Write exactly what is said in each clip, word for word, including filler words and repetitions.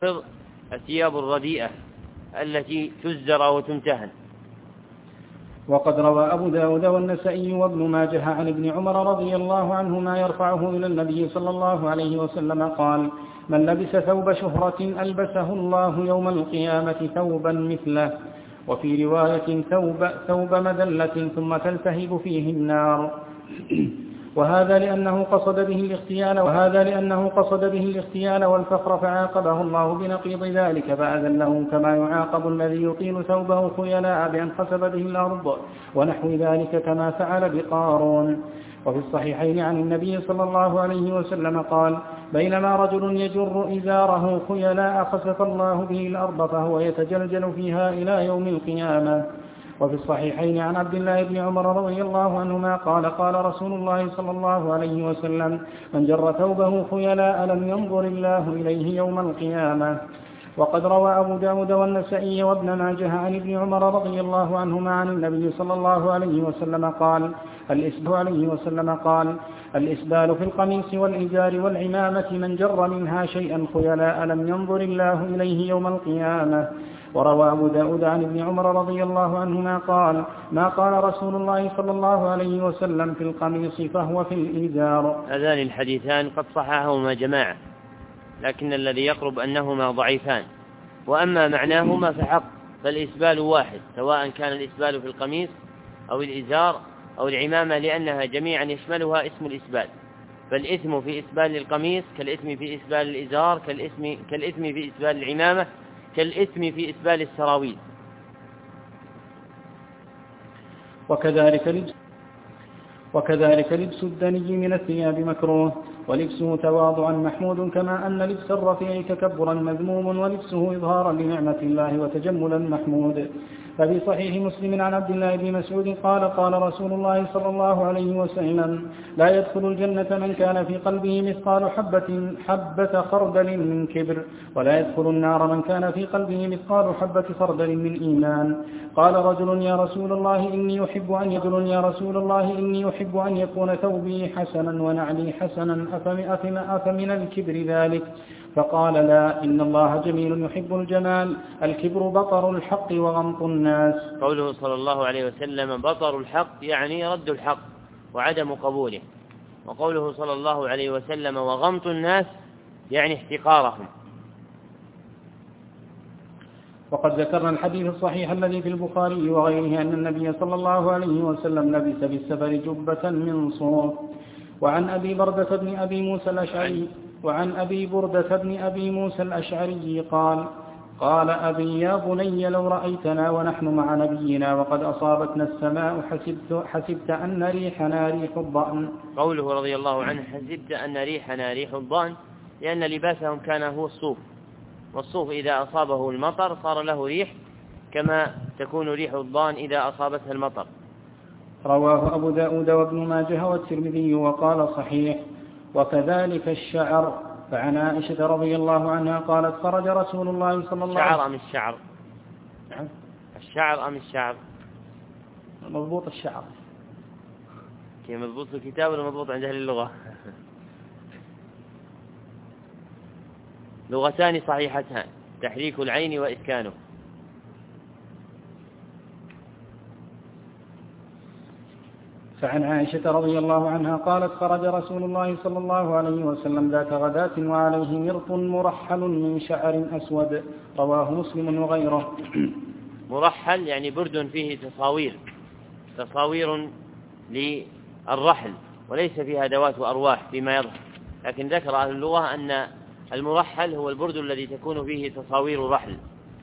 الثياب الرديئة التي تزر وتمتهن. وقد روى أبو داود والنسائي وابن ماجه عن ابن عمر رضي الله عنهما يرفعه إلى النبي صلى الله عليه وسلم قال: من لبس ثوب شهرة ألبسه الله يوم القيامة ثوبا مثله، وفي رواية ثوب, ثوب مذلة ثم تلتهب فيه النار. وهذا لأنه قصد به الاغتيال وهذا لأنه قصد به الاغتيال والفخر، فعاقبه الله بنقيض ذلك فأذله، كما يعاقب الذي يطيل ثوبه خيلاء بأن خسف به الأرض ونحو ذلك كما فعل بقارون. وفي الصحيحين عن النبي صلى الله عليه وسلم قال: بينما رجل يجر إزاره خيلاء خسف الله به الأرض فهو يتجلجل فيها إلى يوم القيامة. وفي الصحيحين عن عبد الله بن عمر رضي الله عنهما قال: قال رسول الله صلى الله عليه وسلم: من جر ثوبه خيلاء لم ينظر الله إليه يوم القيامة. وقد روى أبو داود والنسائي وابن ماجه عن ابن عمر رضي الله عنهما عن النبي صلى الله عليه وسلم قال: الإسبال عليه وسلم قال: الإسبال في القميص والإزار والعمامة من جر منها شيئا خيلاء لم ينظر الله إليه يوم القيامة. وروى أبو داود عن ابن عمر رضي الله عنهما قال: ما قال رسول الله صلى الله عليه وسلم في القميص فهو في الإزار. هذان الحديثان قد صححهما جماعة، لكن الذي يقرب أنهما ضعيفان، وأما معناهما فحق، فالإسبال واحد سواء كان الإسبال في القميص أو الإزار أو العمامة، لأنها جميعا يشملها اسم الإسبال، فالإثم في إسبال القميص كالإثم في إسبال الإزار كالإثم, كالإثم في إسبال العمامة كالإثم في إسبال السراويل. وكذلك لبس وكذلك لبس الدني من الثياب مكروه، ولبسه تواضعا محمود، كما أن لبس الرفيع تكبرا مذموم، ولبسه إظهارا لنعمة الله وتجملا محمود. ففي صحيح مسلم عن عبد الله بن مسعود قال: قال رسول الله صلى الله عليه وسلم: لا يدخل الجنة من كان في قلبه مثقال حبة, حبة خردل من كبر، ولا يدخل النار من كان في قلبه مثقال حبة خردل من إيمان. قال رجل: يا رسول الله إني أحب أن يقول يا رسول الله إني أحب أن يكون ثوبي حسنا ونعلي حسنا، أفمن الكبر ذلك؟ فقال: لا، إن الله جميل يحب الجمال، الكبر بطر الحق وغمط الناس. قوله صلى الله عليه وسلم بطر الحق يعني رد الحق وعدم قبوله، وقوله صلى الله عليه وسلم وغمط الناس يعني احتقارهم. وقد ذكرنا الحديث الصحيح الذي في البخاري وغيره أن النبي صلى الله عليه وسلم لبس في السفر جبة من صوف. وعن أبي بردة بن أبي موسى الأشعري وعن أبي بردة بن أبي موسى الأشعري قال: قال أبي: يا بني لو رأيتنا ونحن مع نبينا وقد أصابتنا السماء حسبت, حسبت أن ريحنا ريح الضأن. قوله رضي الله عنه حسبت أن ريحنا ريح الضأن، لأن لباسهم كان هو الصوف، والصوف إذا أصابه المطر صار له ريح كما تكون ريح الضأن إذا أصابتها المطر. رواه أبو داود وابن ماجه والترمذي وقال صحيح. وكذلك الشعر، فعن عائشة رضي الله عنها قالت: خرج رسول الله صلى الله عليه وسلم. الشعر أم الشعر؟ الشعر أم الشعر؟ مضبوط الشعر. كي مضبوط في الكتاب ولا مضبوط عند أهل اللغة؟ لغتان صحيحتان: تحريك العين وإسكانه. فعن عائشة رضي الله عنها قالت: خرج رسول الله صلى الله عليه وسلم ذات غداة وعليه مرط مرحل من شعر أسود. رواه مسلم وغيره. مرحل يعني برد فيه تصاوير تصاوير للرحل، وليس فيها أدوات وأرواح فيما يظهر، لكن ذكر أهل اللغة أن المرحل هو البرد الذي تكون فيه تصاوير الرحل.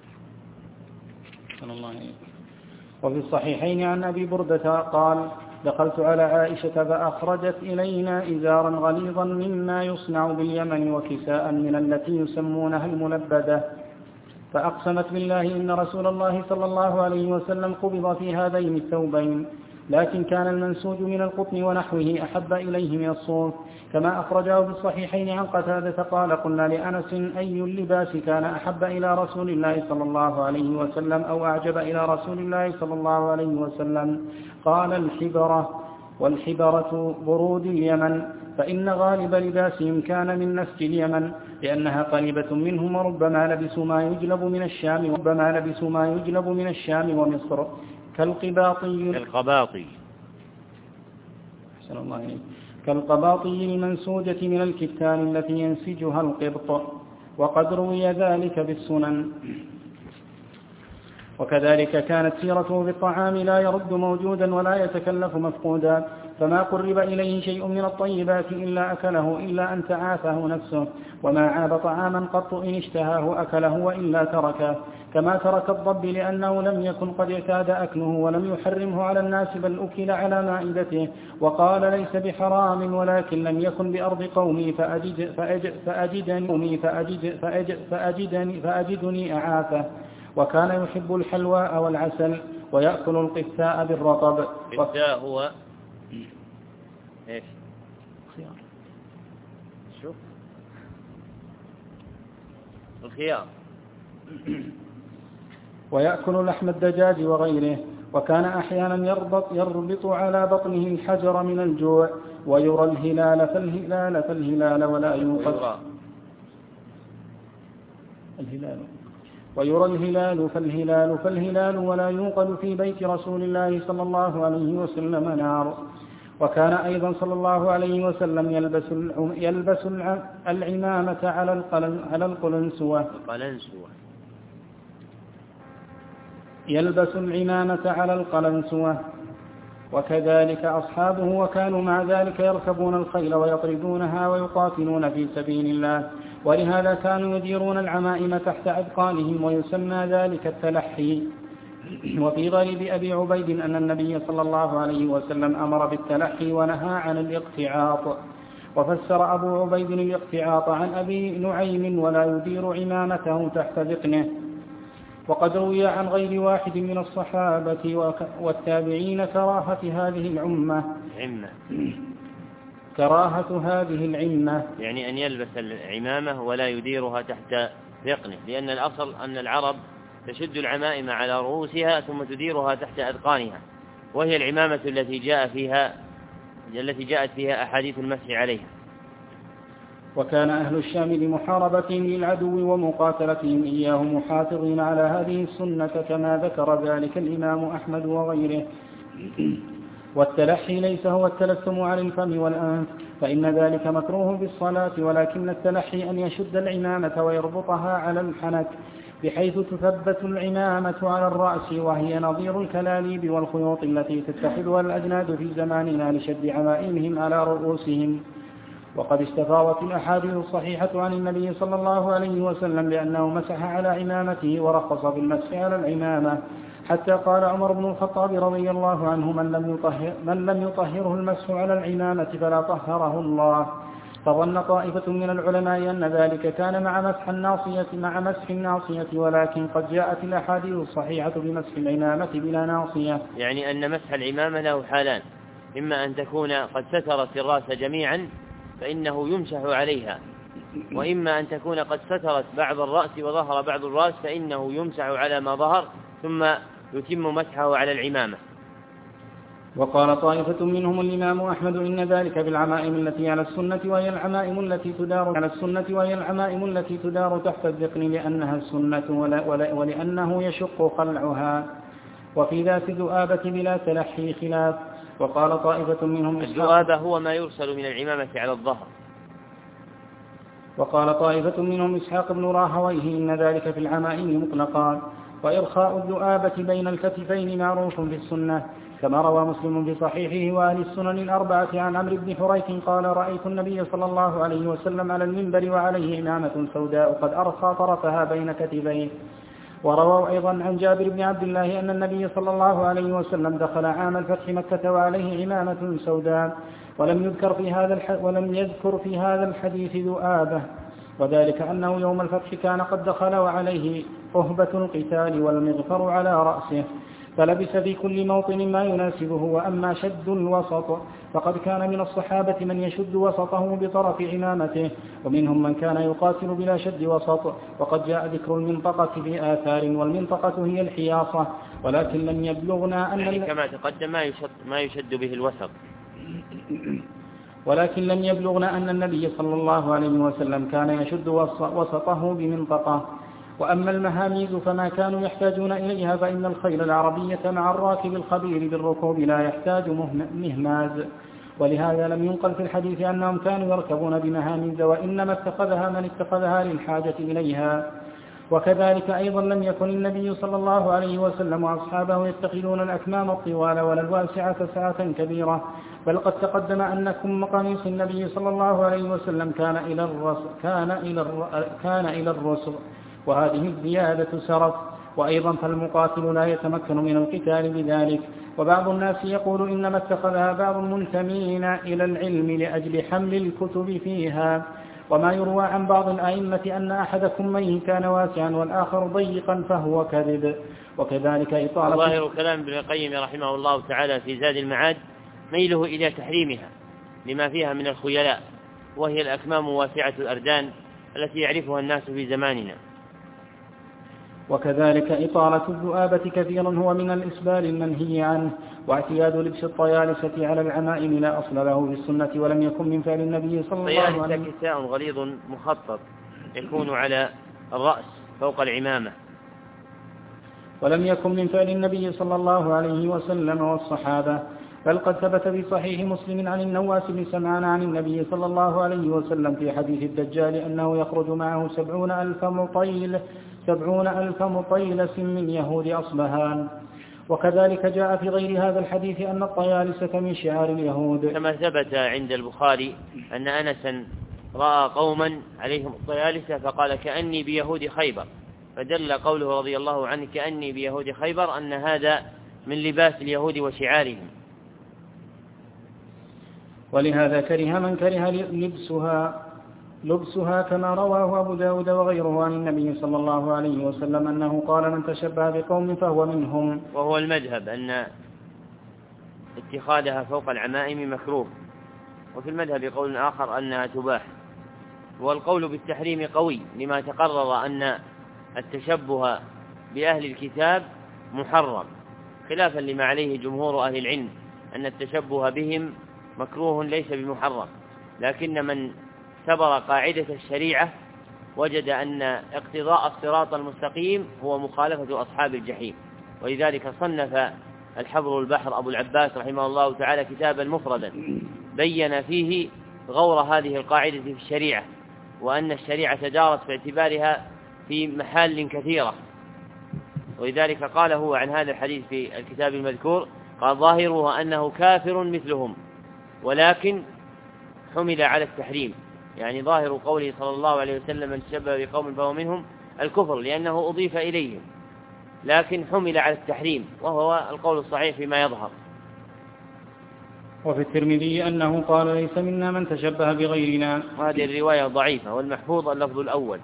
وفي الصحيحين عن أبي بردة قال: دخلت على عائشة فأخرجت إلينا إزارا غليظا مما يصنع باليمن وكساء من التي يسمونها الملبدة، فأقسمت بالله إن رسول الله صلى الله عليه وسلم قبض في هذين الثوبين، لكن كان المنسوج من القطن ونحوه أحب إليه من الصوف، كما أخرجه في الصحيحين عن قتادة قال: قلنا لأنس: أي اللباس كان أحب إلى رسول الله صلى الله عليه وسلم أو أعجب إلى رسول الله صلى الله عليه وسلم؟ قال: الحبرة. والحبرة برود اليمن، فإن غالب لباسهم كان من نسج اليمن، لأنها قريبة منهم، وربما لبسوا ما يجلب من الشام وربما لبسوا ما يجلب من الشام ومصر كالقباطي كالقباطي أحسن الله عليك كالقباطي المنسوجة من الكتان التي ينسجها القبط، وقد روي ذلك بالسنن. وكذلك كانت سيرته بالطعام لا يرد موجودا ولا يتكلف مفقودا، فما قرب إليه شيء من الطيبات إلا أكله إلا أن تعافه نفسه، وما عاب طعاما قط إن اشتهاه أكله وإلا تركه، كما ترك الضب لأنه لم يكن قد اعتاد أكله ولم يحرمه على الناس بل أكل على مائدته، وقال ليس بحرام ولكن لم يكن بأرض قومي فأجد فأجد فأجدني فأجد فأجد فأجدني فأجدني أعافه. وكان يحب الحلواء والعسل ويأكل القثاء بالرطب. القثاء هو ايش؟ خيار. شوف الخيار. ويأكل لحم الدجاج وغيره. وكان أحيانا يربط, يربط على بطنه الحجر من الجوع، ويرى الهلال فالهلال فالهلال ولا يوقد الهلال ويرى الهلال فالهلال فالهلال ولا يوقد في بيت رسول الله صلى الله عليه وسلم نار. وكان أيضا صلى الله عليه وسلم يلبس يلبس العمامة على القلن على القلنسوة يلبس العمامة على القلنسوة وكذلك أصحابه، وكانوا مع ذلك يركبون الخيل ويطردونها ويقاتلون في سبيل الله، ولهذا كانوا يديرون العمائم تحت أذقانهم، ويسمى ذلك التلحي. وفي غريب أبي عبيد أن النبي صلى الله عليه وسلم أمر بالتلحي ونهى عن الاقتعاط. وفسر أبو عبيد الاقتعاط عن أبي نعيم ولا يدير عمامته تحت ذقنه. وقد روي عن غير واحد من الصحابة والتابعين كراهة هذه العمة عمة كراهة هذه العمة يعني أن يلبس العمامة ولا يديرها تحت ذقنه، لأن الأصل أن العرب تشد العمائم على رؤوسها ثم تديرها تحت أذقانها، وهي العمامة التي جاء فيها التي جاءت فيها أحاديث المسح عليها. وكان أهل الشام لمحاربتهم للعدو ومقاتلتهم إياه محافظين على هذه السنة، كما ذكر ذلك الإمام أحمد وغيره. والتلحي ليس هو التلثم على الفم والأنف، فإن ذلك مكروه بالصلاة، ولكن التلحي أن يشد العمامة ويربطها على الحنك بحيث تثبت العمامة على الرأس، وهي نظير الكلاليب والخيوط التي تتخذها الأجناد في زماننا لشد عمائمهم على رؤوسهم. وقد استفاضت الأحاديث الصحيحة عن النبي صلى الله عليه وسلم بأنه مسح على عمامته ورخص في المسح على العمامة، حتى قال عمر بن الخطاب رضي الله عنه: من لم يطهر من لم يطهره المسح على العمامة فلا طهره الله. فظن طائفة من العلماء أن ذلك كان مع مسح الناصية مع مسح الناصية، ولكن قد جاءت الأحاديث الصحيحة بمسح العمامة بلا ناصية. يعني أن مسح العمامة له حالان: إما أن تكون قد سترت الرأس جميعا فإنه يمسح عليها، وإما أن تكون قد سترت بعض الرأس وظهر بعض الرأس فإنه يمسح على ما ظهر ثم يتم مسحه على العمامة. وقال طائفة منهم الإمام أحمد: إن ذلك بالعمائم التي على السنة وهي العمائم التي تدار على السنة وهي العمائم التي تدار تحت الذقن لأنها السنة ولأنه يشق خلعها، وفي ذات ذؤابة بلا تلحي خلاف. وقال طائفة منهم الذؤابة هو ما يرسل من العمامة على الظهر. وقال طائفة منهم إسحاق بن راهويه: إن ذلك في العمائم مطلقا، وإرخاء الذؤابة بين الكتفين معروف في السنة، كما روى مسلم في صحيحه وأهل السنن الأربعة عن عمرو بن حريث قال: رأيت النبي صلى الله عليه وسلم على المنبر وعليه عمامة سوداء قد أرخى طرفها بين كتفيه. ورووا أيضا عن جابر بن عبد الله أن النبي صلى الله عليه وسلم دخل عام الفتح مكة وعليه عمامة سوداء، ولم يذكر في هذا الح... ولم يذكر في هذا الحديث ذؤابة، وذلك أنه يوم الفتح كان قد دخل وعليه أهبة القتال والمغفر على رأسه، فلبس في كل موطن ما يناسبه. وأما شد الوسط فقد كان من الصحابة من يشد وسطه بطرف عمامته، ومنهم من كان يقاتل بلا شد وسط. وقد جاء ذكر المنطقة في آثار، والمنطقة هي الحياصة، ولكن لم يبلغنا أن يعني كما تقدم ما يشد, ما يشد به الوسط ولكن لم يبلغنا أن النبي صلى الله عليه وسلم كان يشد وسطه بمنطقة. وأما المهاميز فما كانوا يحتاجون إليها، فإن الخيل العربية مع الراكب الخبير بالركوب لا يحتاج مهماز، ولهذا لم ينقل في الحديث أنهم كانوا يركبون بمهاميز، وإنما اتخذها من اتخذها للحاجة إليها. وكذلك أيضا لم يكن النبي صلى الله عليه وسلم وأصحابه يتخذون الأكمام الطوال ولا الواسعة سعة كبيرة، بل قد تقدم أنكم قميص النبي صلى الله عليه وسلم كان إلى الرسل كان إلى كان إلى الرسل، وهذه الزيادة سرف. وأيضا فالمقاتل لا يتمكن من القتال بذلك. وبعض الناس يقول إنما اتخذها بعض المنتمين إلى العلم لأجل حمل الكتب فيها. وما يروى عن بعض الأئمة أن أحدكم من كان واسعا والآخر ضيقا فهو كذب. وكذلك إطالة ظاهر كلام ابن القيم رحمه الله تعالى في زاد المعاد ميله إلى تحريمها لما فيها من الخيلاء، وهي الأكمام واسعة الأردان التي يعرفها الناس في زماننا. وكذلك إطالة الذؤابة كثيرا هو من الإسبال المنهي عنه. واعتياد لبس الطيالسة على العمائم لا أصل له في السنة، ولم يكن من فعل النبي صلى الله عليه وسلم. الطيالسة كساء غليظ مخطط يكون على الرأس فوق العمامة، ولم يكن من فعل النبي صلى الله عليه وسلم والصحابة، بل قد ثبت في صحيح مسلم عن النواس بن سمعان عن النبي صلى الله عليه وسلم في حديث الدجال أنه يخرج معه سبعون ألف مطيل سبعون ألف مطيلس من يهود أصبهان. وكذلك جاء في غير هذا الحديث أن الطيالسة من شعار اليهود، كما ثبت عند البخاري أن أنسا رأى قوما عليهم الطيالسة فقال كأني بيهود خيبر، فدل قوله رضي الله عنه كأني بيهود خيبر أن هذا من لباس اليهود وشعارهم. ولهذا كره من كره لبسها لبسها كما رواه أبو داود وغيره عن النبي صلى الله عليه وسلم أنه قال من تشبه بقوم فهو منهم. وهو المذهب أن اتخاذها فوق العمائم مكروه، وفي المذهب قول آخر أنها تباح. والقول بالتحريم قوي لما تقرر أن التشبه بأهل الكتاب محرم، خلافا لما عليه جمهور أهل العلم أن التشبه بهم مكروه ليس بمحرم. لكن من اعتبر قاعدة الشريعة وجد أن اقتضاء الصراط المستقيم هو مخالفة أصحاب الجحيم، ولذلك صنف الحبر البحر أبو العباس رحمه الله تعالى كتابا مفردا بين فيه غور هذه القاعدة في الشريعة، وأن الشريعة دارت في اعتبارها في محال كثيرة. ولذلك قال هو عن هذا الحديث في الكتاب المذكور قال ظاهره أنه كافر مثلهم، ولكن حمل على التحريم، يعني ظاهر قوله صلى الله عليه وسلم من تشبه بقوم فهو منهم الكفر لأنه أضيف إليهم، لكن حمل على التحريم، وهو القول الصحيح فيما يظهر. وفي الترمذي أنه قال ليس منا من تشبه بغيرنا، وهذه الرواية ضعيفة، والمحفوظ اللفظ الأول.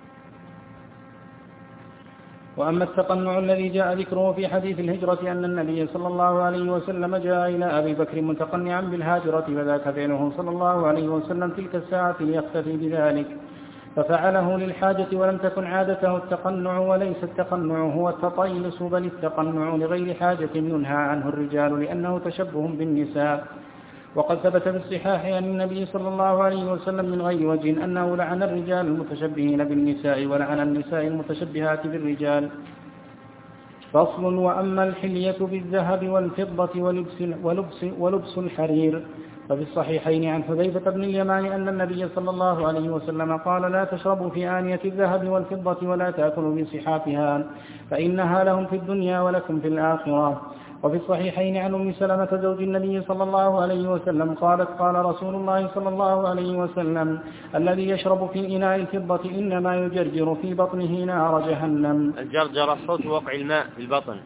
وأما التقنع الذي جاء ذكره في حديث الهجرة أن النبي صلى الله عليه وسلم جاء إلى أبي بكر متقنعا بالهاجرة، فذاك فعله صلى الله عليه وسلم تلك الساعة ليختفي بذلك، ففعله للحاجة، ولم تكن عادته التقنع، وليس التقنع هو التطيلس، بل التقنع لغير حاجة ينهى عنه الرجال لأنه تشبه بالنساء. وقد ثبت في الصحاح عن النبي صلى الله عليه وسلم من غير وجه أنه لعن الرجال المتشبهين بالنساء ولعن النساء المتشبهات بالرجال. فصل. وأما الحلية بالذهب والفضة ولبس, ولبس, ولبس الحرير ففي الصحيحين عن حذيفة بن اليمان أن النبي صلى الله عليه وسلم قال لا تشربوا في آنية الذهب والفضة ولا تأكلوا من صحافها فإنها لهم في الدنيا ولكم في الآخرة. وفي الصحيحين عن أم سلمة زوج النبي صلى الله عليه وسلم قالت قال رسول الله صلى الله عليه وسلم الذي يشرب في إناء الفضة إنما يجرجر في بطنه نار جهنم. الجرجر صوت وقع الماء في البطن،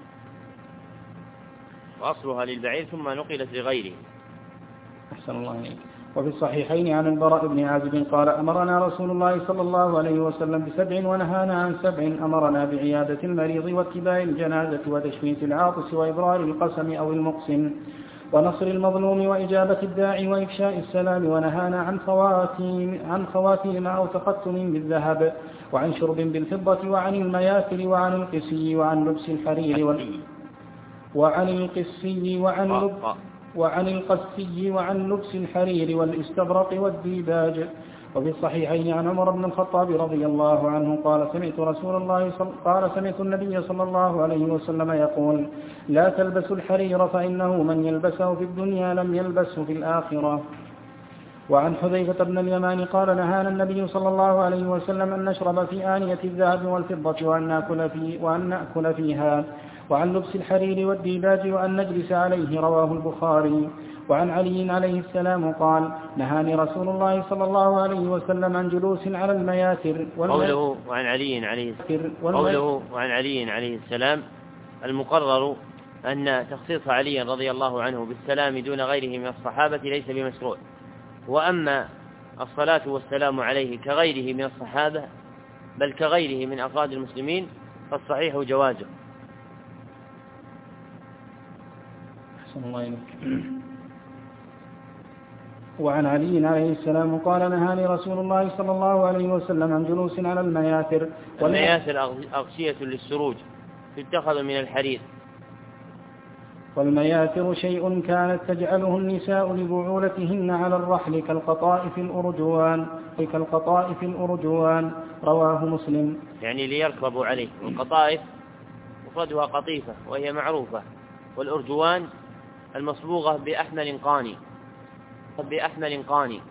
وأصلها للبعير ثم نقلت لغيره. أحسن الله عليك. وفي الصحيحين عن البراء بن عازب قال أمرنا رسول الله صلى الله عليه وسلم بسبع ونهانا عن سبع، أمرنا بعيادة المريض واتباع الجنازة وتشميت العاطس وإبرار القسم أو المقسم ونصر المظلوم وإجابة الداعي وإفشاء السلام، ونهانا عن خواتيم عن خواتيم أو تختم بالذهب وعن شرب بالفضة وعن المياثر وعن القسي وعن لبس الحرير وعن القسي وعن لبس وعن القسي وعن لبس الحرير والاستبرق والديباج. وفي الصحيحين عن عمر بن الخطاب رضي الله عنه قال سمعت رسول الله صل... قال سمعت النبي صلى الله عليه وسلم يقول لا تلبسوا الحرير فإنه من يلبسه في الدنيا لم يلبسه في الآخرة. وعن حذيفة بن اليمان قال نهانا النبي صلى الله عليه وسلم أن نشرب في آنية الذهب والفضة وأن نأكل, في وأن نأكل فيها، وعن لبس الحرير والديباج وأن نجلس عليه، رواه البخاري. وعن علي عليه السلام قال نهاني رسول الله صلى الله عليه وسلم عن جلوس على المياتر. قوله وعن علي عليه قوله وعن علي عليه السلام المقرر أن تخصيص علي رضي الله عنه بالسلام دون غيره من الصحابة ليس بمشروع، وأما الصلاة والسلام عليه كغيره من الصحابة بل كغيره من أفراد المسلمين فالصحيح جوازه. أحسن الله إليك. وعن علي عليه السلام قال نهاني رسول الله صلى الله عليه وسلم عن جلوس على المياثر. والمياثر أغشية للسروج تتخذ من الحرير. والمياثر شيء كانت تجعله النساء لبعولتهن على الرحل كالقطائف الأرجوان كالقطائف الأرجوان رواه مسلم. يعني ليركبوا عليه. والقطائف مفردها قطيفة وهي معروفة، والأرجوان المصبوغة بأحمل قاني بأحمل قاني.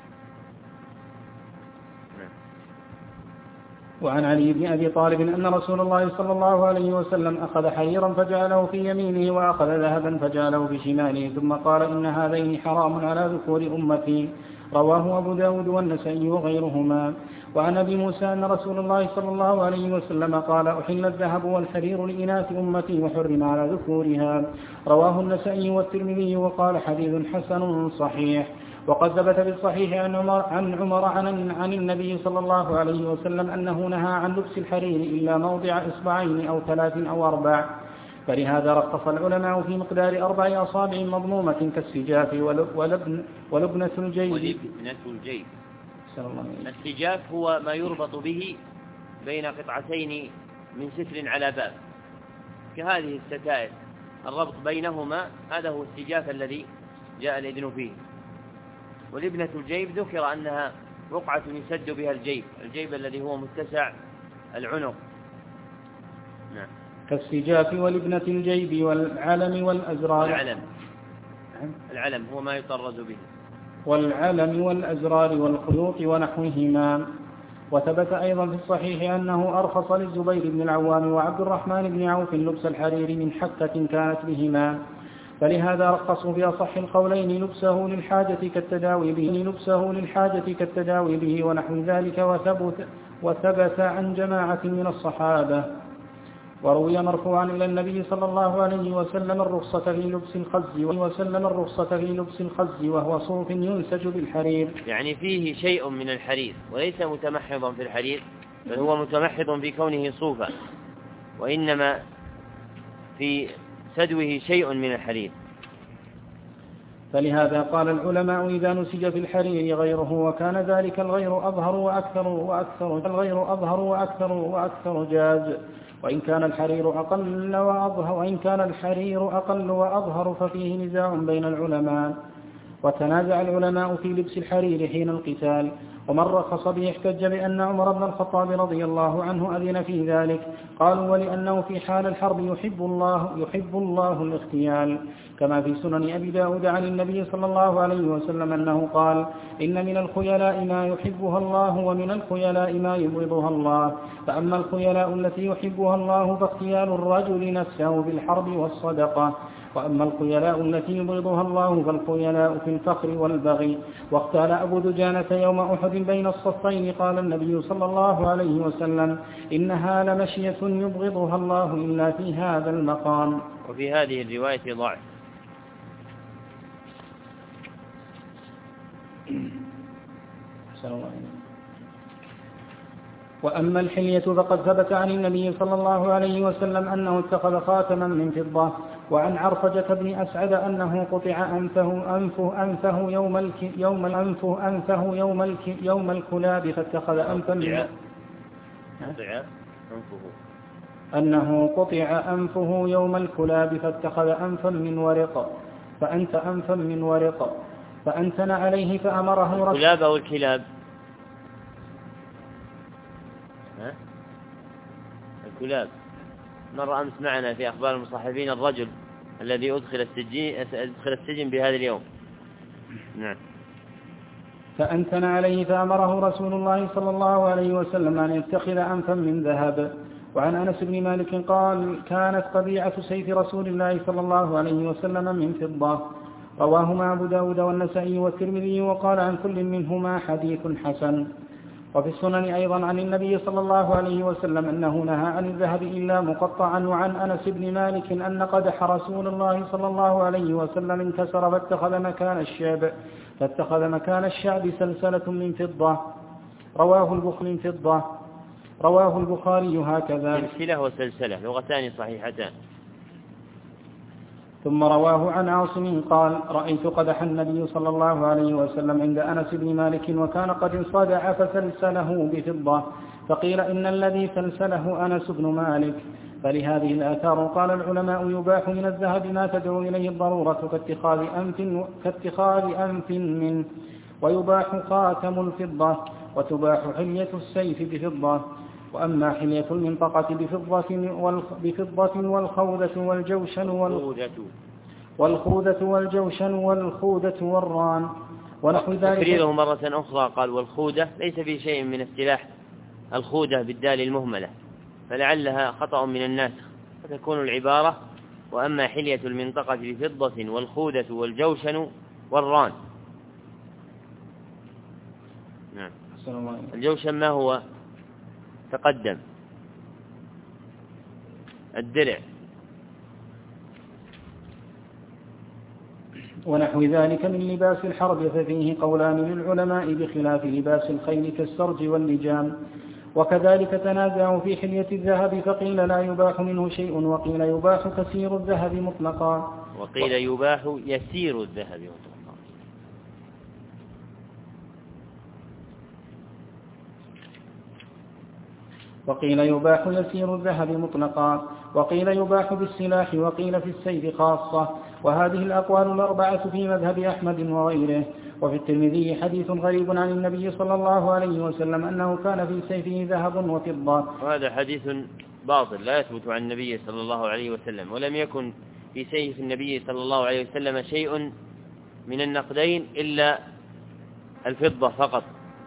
وعن علي بن أبي طالب أن رسول الله صلى الله عليه وسلم أخذ حريرا فجعله في يمينه وأخذ ذهبا فجعله في شماله ثم قال إن هذين حرام على ذكور أمتي، رواه أبو داود والنسائي وغيرهما. وعن أبي موسى أن رسول الله صلى الله عليه وسلم قال أحل الذهب والحرير لإناث أمتي وحرم على ذكورها، رواه النسائي والترمذي وقال حديث حسن صحيح. وقد ثبت في الصحيح عن عمر عن, عمر عن, عن النبي صلى الله عليه وسلم أنه نهى عن لبس الحرير إلا موضع إصبعين أو ثلاث أو أربع، فلهذا رخص العلماء في مقدار أربع أصابع مضمومة كالسجاف ولبن ولبنة الجيب. ولبنة الجيب السجاف هو ما يربط به بين قطعتين من ستر على باب كهذه الستائر، الربط بينهما هذا هو السجاف الذي جاء الإذن فيه. ولبنة الجيب ذكر أنها رقعة يسد بها الجيب الجيب الذي هو متسع العنق. نعم. كالسجاف ولبنة الجيب والعلم والأزرار. العلم العلم هو ما يطرز به. والعلم والأزرار والخيوط ونحوهما. وثبت أيضا في الصحيح أنه أرخص للزبير بن العوام وعبد الرحمن بن عوف لبس الحرير من حكة كانت بهما، فلهذا رخصوا في أصح القولين لبسه للحاجة كالتداوي به لبسه للحاجة كالتداوي به ونحو ذلك. وثبت, وثبت عن جماعة من الصحابة. وروي مرفوعا إلى النبي صلى الله عليه وسلم الرخصة في لبس الخز وسلم الرخصة في لبس الخز وهو صوف ينسج بالحرير، يعني فيه شيء من الحرير وليس متمحضا في الحرير بل هو متمحض في كونه صوفا، وإنما في سدوه شيء من الحرير. فلهذا قال العلماء إذا نسج في الحرير غيره وكان ذلك الغير أظهر وأكثر وأكثر الغير أظهر وأكثر وأكثر جاز، وإن كان الحرير أقل وأظهر وإن كان الحرير أقل وأظهر ففيه نزاع بين العلماء. وتنازع العلماء في لبس الحرير حين القتال، ومن رخص به احتج بأن عمر بن الخطاب رضي الله عنه أذن في ذلك، قالوا ولأنه في حال الحرب يحب الله يحب الله الاغتيال، كما في سنن أبي داود عن النبي صلى الله عليه وسلم أنه قال إن من الخيلاء ما يحبها الله ومن الخيلاء ما يبغضها الله، فأما الخيلاء التي يحبها الله فاغتيال الرجل نفسه بالحرب والصدقة، وأما الخيلاء التي يبغضها الله فالخيلاء في الفخر والبغي. واختال أبو دجانة يوم أحد بين الصفين قال النبي صلى الله عليه وسلم إنها لمشية يبغضها الله إلا في هذا المقام. وفي هذه الرواية ضعف. وأما الحلية فقد ثبت عن النبي صلى الله عليه وسلم أنه اتخذ خاتما من فضة. وعن عرفجة بن أسعد أنه قطع أنفه أنفه أنفه يوم الك يوم الأنفه أنفه يوم الك يوم الكلاب فاتخذ أنفا من قطع أنفه أنه قطع أنفه يوم الكلاب فاتخذ أنفا من ورق. فأنت أنفا من ورق، فأنتن عليه فأمره الكلاب أو الكلاب؟ ها؟ الكلاب. مر أمس معنا في أخبار المصحفين الرجل الذي أدخل السجين, أدخل السجن بهذا اليوم. نعم. فأنتن عليه فأمره رسول الله صلى الله عليه وسلم أن يتخذ أنفا من ذهب. وعن أنس بن مالك قال: كانت قبيعة سيف رسول الله صلى الله عليه وسلم من فضة. رواهما أبو داود والنسائي والترمذي، وقال عن كل منهما حديث حسن. وفي السنن أيضا عن النبي صلى الله عليه وسلم أنه نهى عن الذهب إلا مقطعا. وعن أنس بن مالك أن قدح رسول الله صلى الله عليه وسلم انكسر فاتخذ مكان الشعب فاتخذ مكان الشعب سلسلة من فضة. رواه البخاري فضة رواه البخاري هكذا. سلسلة وسلسلة لغتان صحيحتان. ثم رواه عن عاصم قال: رأيت قدح النبي صلى الله عليه وسلم عند أنس بن مالك وكان قد انصدع فسلسله بفضة، فقيل إن الذي سلسله أنس بن مالك. فلهذه الآثار قال العلماء: يباح من الذهب ما تدعو إليه الضرورة كاتخاذ أنف, كاتخاذ أنف منه، ويباح خاتم الفضة، وتباح حلية السيف بفضة. وأما حلية المنطقة بفضة, بفضة والخوذة والجوشن والخوذة والجوشن والخوذة والران ونحو ذلك. تكريره مرة أخرى قال: والخوذة ليس في شيء من اصطلاح الخوذة بالدال المهملة، فلعلها خطأ من الناس، فتكون العبارة: وأما حلية المنطقة بفضة والخوذة والجوشن والران. نعم. الجوشن ما هو؟ تقدم الدرع. ونحو ذلك من لباس الحرب، ففيه قولان للعلماء بخلاف لباس الخيل كالسرج واللجام. وكذلك تنازعوا في حلية الذهب، فقيل لا يباح منه شيء، وقيل يباح كثير الذهب مطلقا، وقيل يباح يسير الذهب مطلقا. وقيل يباح يسير الذهب مطلقا، وقيل يباح بالسلاح، وقيل في السيف خاصة. وهذه الأقوال الأربعة في مذهب أحمد وغيره. وفي الترمذي حديث غريب عن النبي صلى الله عليه وسلم أنه كان في سيفه ذهب وفضة. وهذا حديث باطل لا يثبت عن النبي صلى الله عليه وسلم، ولم يكن في سيف النبي صلى الله عليه وسلم شيء من النقدين إلا الفضة فقط.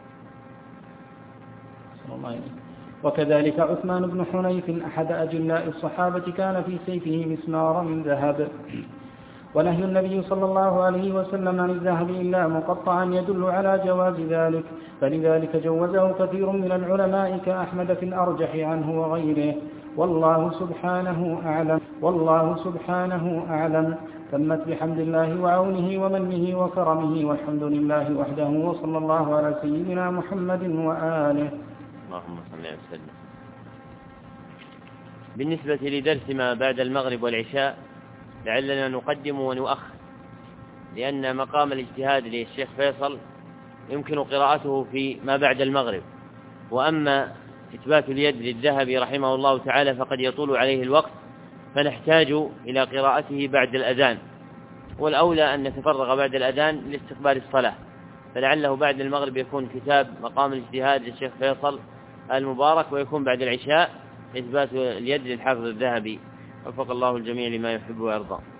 صلى الله عليه وسلم. وكذلك عثمان بن حنيف أحد أجلاء الصحابة كان في سيفه مسمار من ذهب. ونهي النبي صلى الله عليه وسلم عن الذهب إلا مقطعا يدل على جواز ذلك، فلذلك جوزه كثير من العلماء كأحمد في الأرجح عنه وغيره. والله سبحانه أعلم والله سبحانه أعلم. تمت بحمد الله وعونه ومنه وكرمه، والحمد لله وحده، وصلى الله على سيدنا محمد وآله. اللهم صل وسلم. بالنسبة لدرس ما بعد المغرب والعشاء لعلنا نقدم ونؤخر، لأن مقام الاجتهاد للشيخ فيصل يمكن قراءته في ما بعد المغرب، وأما إثبات اليد للذهبي رحمه الله تعالى فقد يطول عليه الوقت، فنحتاج إلى قراءته بعد الأذان، والأولى أن نتفرغ بعد الأذان لاستقبال الصلاة، فلعله بعد المغرب يكون كتاب مقام الاجتهاد للشيخ فيصل المبارك، ويكون بعد العشاء إثبات اليد للحافظ الذهبي. وفق الله الجميع لما يحب ويرضى.